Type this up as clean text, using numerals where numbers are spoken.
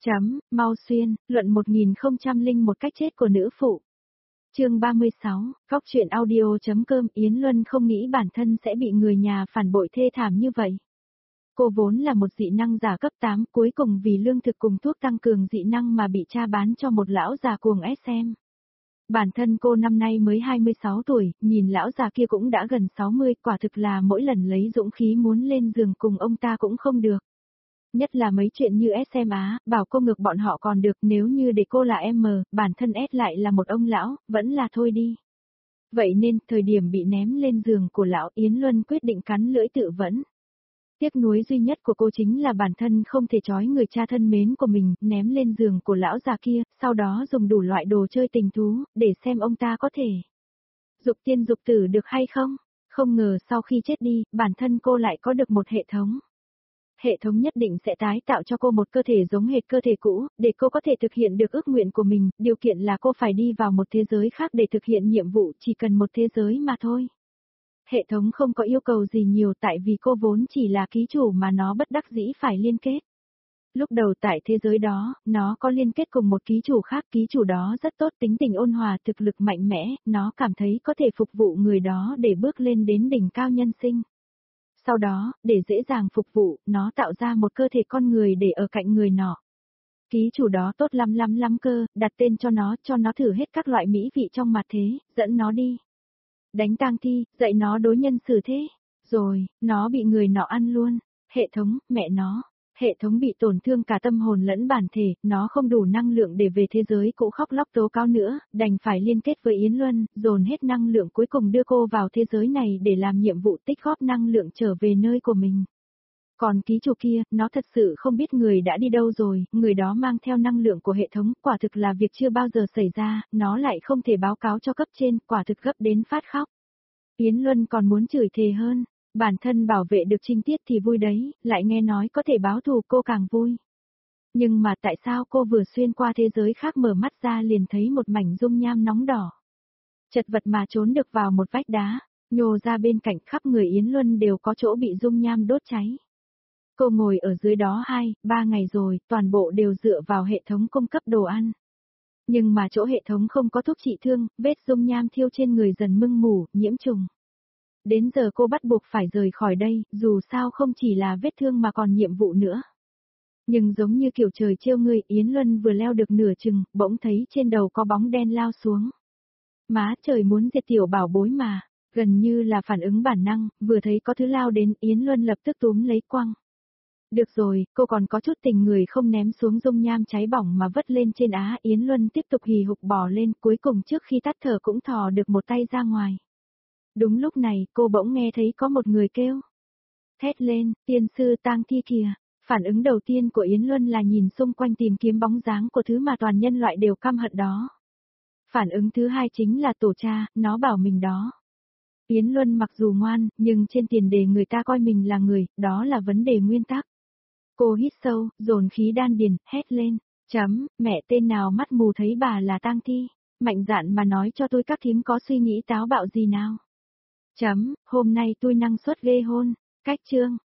Mau xuyên, luận 1001 cách chết của nữ phụ. Chương 36, góc truyện audio.com. Yến Luân không nghĩ bản thân sẽ bị người nhà phản bội thê thảm như vậy. Cô vốn là một dị năng giả cấp 8, cuối cùng vì lương thực cùng thuốc tăng cường dị năng mà bị cha bán cho một lão già cuồng SM. Bản thân cô năm nay mới 26 tuổi, nhìn lão già kia cũng đã gần 60, quả thực là mỗi lần lấy dũng khí muốn lên giường cùng ông ta cũng không được. Nhất là mấy chuyện như SM Á, bảo cô ngược bọn họ còn được, nếu như để cô là M, bản thân S lại là một ông lão, vẫn là thôi đi. Vậy nên, thời điểm bị ném lên giường của lão, Yến Luân quyết định cắn lưỡi tự vẫn. Tiếc nuối duy nhất của cô chính là bản thân không thể trói người cha thân mến của mình, ném lên giường của lão già kia, sau đó dùng đủ loại đồ chơi tình thú, để xem ông ta có thể dục tiên dục tử được hay không. Không ngờ sau khi chết đi, bản thân cô lại có được một hệ thống. Hệ thống nhất định sẽ tái tạo cho cô một cơ thể giống hệt cơ thể cũ, để cô có thể thực hiện được ước nguyện của mình, điều kiện là cô phải đi vào một thế giới khác để thực hiện nhiệm vụ, chỉ cần một thế giới mà thôi. Hệ thống không có yêu cầu gì nhiều tại vì cô vốn chỉ là ký chủ mà nó bất đắc dĩ phải liên kết. Lúc đầu tại thế giới đó, nó có liên kết cùng một ký chủ khác, ký chủ đó rất tốt, tính tình ôn hòa, thực lực mạnh mẽ, nó cảm thấy có thể phục vụ người đó để bước lên đến đỉnh cao nhân sinh. Sau đó, để dễ dàng phục vụ, nó tạo ra một cơ thể con người để ở cạnh người nọ. Ký chủ đó tốt lắm cơ, đặt tên cho nó thử hết các loại mỹ vị trong mặt thế, dẫn nó đi. Đánh tang thi, dạy nó đối nhân xử thế. Rồi, nó bị người nọ ăn luôn. Hệ thống, mẹ nó. Hệ thống bị tổn thương cả tâm hồn lẫn bản thể, nó không đủ năng lượng để về thế giới cũ khóc lóc tố cáo nữa, đành phải liên kết với Yến Luân, dồn hết năng lượng cuối cùng đưa cô vào thế giới này để làm nhiệm vụ tích góp năng lượng trở về nơi của mình. Còn ký chủ kia, nó thật sự không biết người đã đi đâu rồi, người đó mang theo năng lượng của hệ thống, quả thực là việc chưa bao giờ xảy ra, nó lại không thể báo cáo cho cấp trên, quả thực gấp đến phát khóc. Yến Luân còn muốn chửi thề hơn. Bản thân bảo vệ được trinh tiết thì vui đấy, lại nghe nói có thể báo thù cô càng vui. Nhưng mà tại sao cô vừa xuyên qua thế giới khác mở mắt ra liền thấy một mảnh dung nham nóng đỏ. Chật vật mà trốn được vào một vách đá, nhô ra bên cạnh khắp người Yến Luân đều có chỗ bị dung nham đốt cháy. Cô ngồi ở dưới đó 2-3 ngày rồi, toàn bộ đều dựa vào hệ thống cung cấp đồ ăn. Nhưng mà chỗ hệ thống không có thuốc trị thương, vết dung nham thiêu trên người dần mưng mủ, nhiễm trùng. Đến giờ cô bắt buộc phải rời khỏi đây, dù sao không chỉ là vết thương mà còn nhiệm vụ nữa. Nhưng giống như kiểu trời trêu người, Yến Luân vừa leo được nửa chừng, bỗng thấy trên đầu có bóng đen lao xuống. Má trời muốn diệt tiểu bảo bối mà, gần như là phản ứng bản năng, vừa thấy có thứ lao đến, Yến Luân lập tức túm lấy quăng. Được rồi, cô còn có chút tình người không ném xuống dung nham cháy bỏng mà vất lên trên Á. Yến Luân tiếp tục hì hục bò lên, cuối cùng trước khi tắt thở cũng thò được một tay ra ngoài. Đúng lúc này, cô bỗng nghe thấy có một người kêu. Thét lên, tiên sư tang thi kìa. Phản ứng đầu tiên của Yến Luân là nhìn xung quanh tìm kiếm bóng dáng của thứ mà toàn nhân loại đều căm hận đó. Phản ứng thứ hai chính là tổ cha, nó bảo mình đó. Yến Luân mặc dù ngoan, nhưng trên tiền đề người ta coi mình là người, đó là vấn đề nguyên tắc. Cô hít sâu, dồn khí đan điền, hét lên. Mẹ tên nào mắt mù thấy bà là tang thi. Mạnh dạn mà nói cho tôi các thím có suy nghĩ táo bạo gì nào. Hôm nay tôi năng suất ghê hôn. Cách chương.